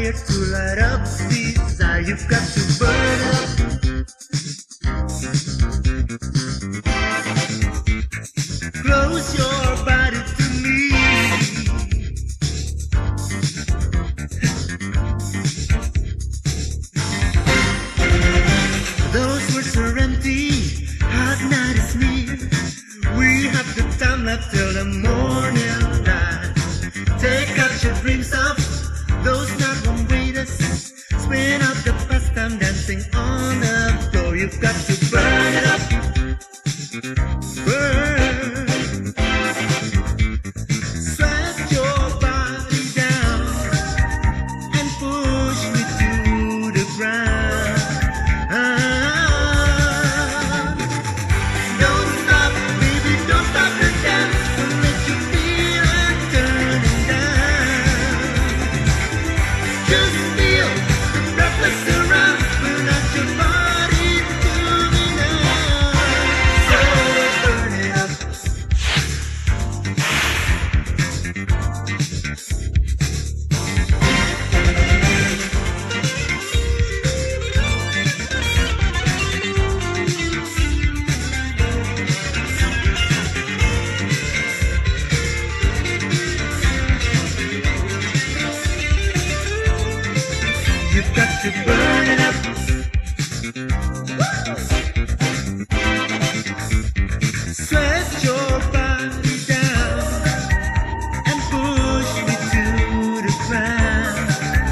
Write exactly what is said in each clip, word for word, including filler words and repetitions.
fire to light up the desire. You've got to burn it up. Close your body to me. Those words are empty, hot night is near. We have the time left till the morning light. Take out your dreams of those that won't wait us. Spin out the past time dancing on the floor. You've got to burn it up. Burn. Sweat your body down and push me to the ground. Don't stop, baby, don't stop the dance. Don't let you feel it turning down. Just feel the breathless surround. Burn out your body to me now. So burn it up. You've got to burn it up. Sweat your body down and push me to the ground.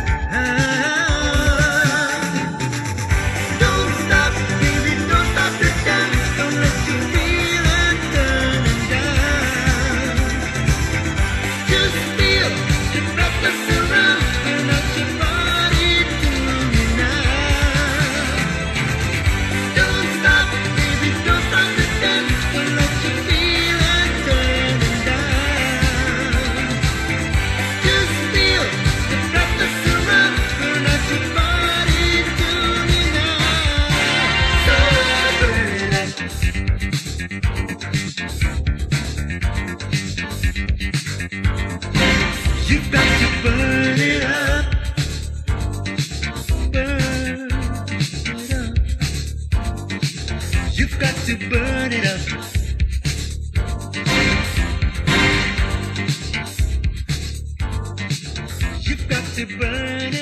Don't stop, baby, don't stop the dance. Don't let you feel it turning down. Just feel the breathless surround. Burn out your body to me now. Don't stop, baby, don't stop the dance. Don't let you feel it turning down. Just feel the breathless surround. Burn out your body to me now. So burn it up. You've got to burn it up. Burn it up. You've got to burn it up. You've got to burn it up.